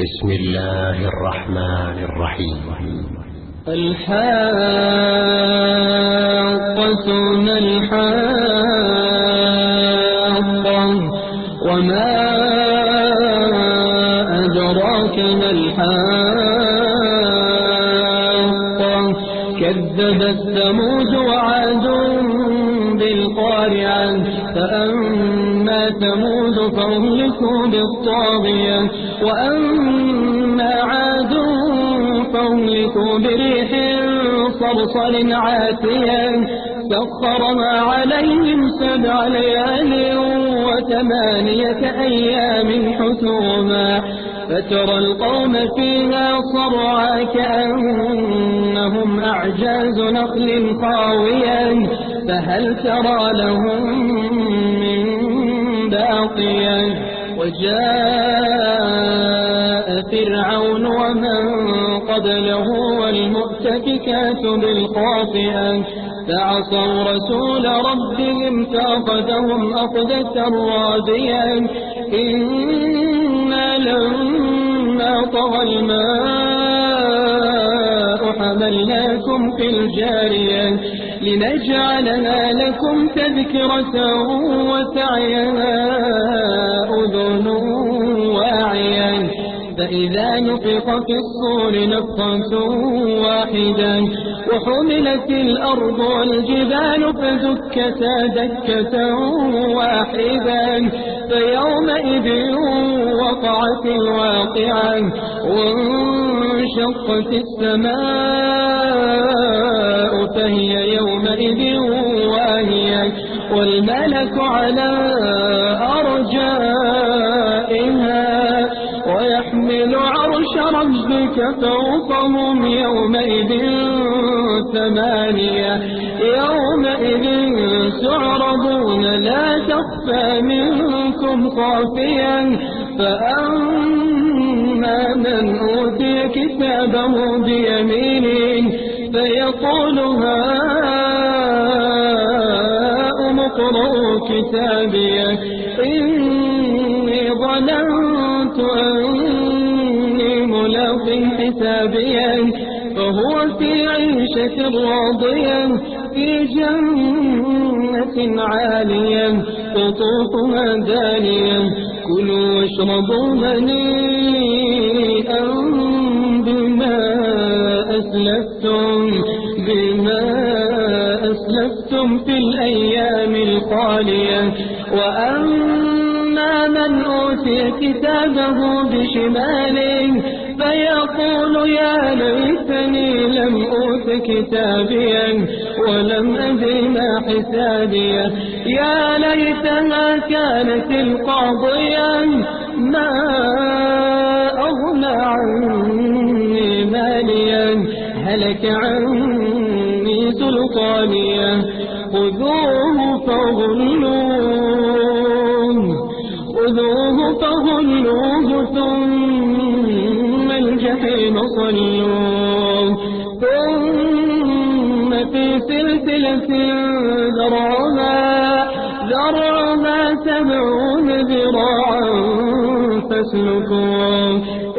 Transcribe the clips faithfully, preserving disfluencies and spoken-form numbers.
بسم الله الرحمن الرحيم. الحاقة ما الحاقة وما أدراك ما الحاقة كذبت ثمود وعاد بالقارعة فأما ثمود فأهلكوا بالطاغية وأما عاد فأهلكوا بريح صرصر عاتية سخرها عليهم سبع ليال وثمانية أيام حسوما فترى القوم فيها صرعى كأنهم أعجاز نخل خاوية فهل ترى لهم من باقية وجاء فرعون ومن قبله والمؤتفكات بالخاطئة فعصوا رسول ربهم فأخذهم أخذة رابية إنا لما طغى الماء حملناكم في الجارية لنجعلها لكم تذكرة وتعيها أذن واعية فإذا نفخ في الصور نفخة واحدة وحملت الأرض والجبال فدكتا دكة واحدة فيومئذ وقعت الواقعة وانشقت السماء فهي يومئذ واهية والملك على أرجائها ويحمل عرش ربك فوقهم يومئذ ثمانية يومئذ تعرضون لا تخفى منكم خافيا فأما من أوتي كتابه بيمينه فيقول هاؤم اقرءوا كتابيه إني ظننت أني ملاق حسابيه فهو في عيشة راضية في جنة عالية قطوفها دانية كلوا واشربوا هنيئا بما أسلفتم بما أسلفتم في الأيام الخالية وأما من أوتي كتابه بشماله فيقول يا ليتني لم أوت كتابيا ولم أدر ما حسابيه يا ليتها كانت القاضية ما أغنى عني ماليا هلك عني سلطانيا خذوه فغلوه خذوه فغلوه ثم الجحيم صلوه ثم في سلسلة ذرعها ذرعها سبعون ذراعا فاسلكوه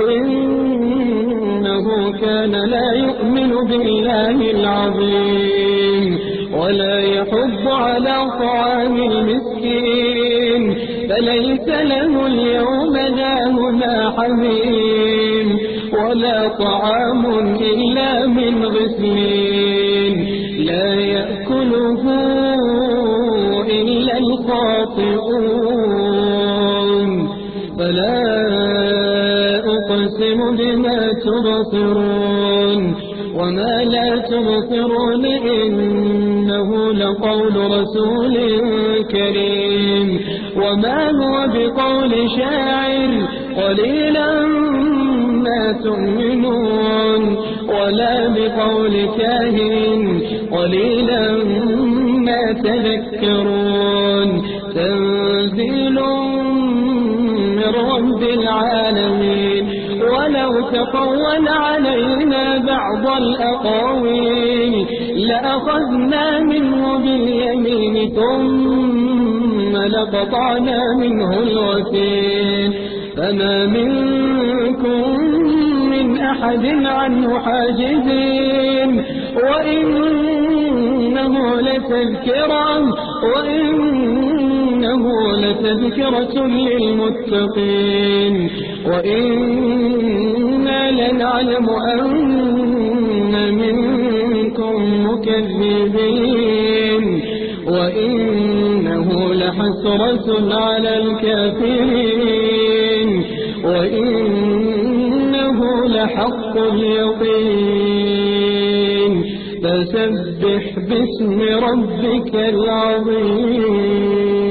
إنه كان لا يؤمن بالله العظيم ولا يحض على طعام المسكين فليس له اليوم هاهنا حميم ولا طعام إلا من غسلين لا يأكله إلا الخاطئون فلا أقسم بما تبصرون وما لا تبصرون إنه لقول رسول كريم وما هو بقول شاعر قليلا ما تؤمنون ولا بقول كاهن قليلا ما تذكرون تنزيل من رب العالمين ولو تقول علينا بعض الأقاويل لأخذنا منه باليمين ثم لقطعنا منه الوتين فما منكم أحد عنه حاجزين وإنه لتذكرة وإنه لتذكرة للمتقين وإنا لنعلم أن منكم مكذبين وإنه لحسرة على الكافرين وإنه لحق اليقين فسبح باسم ربك العظيم.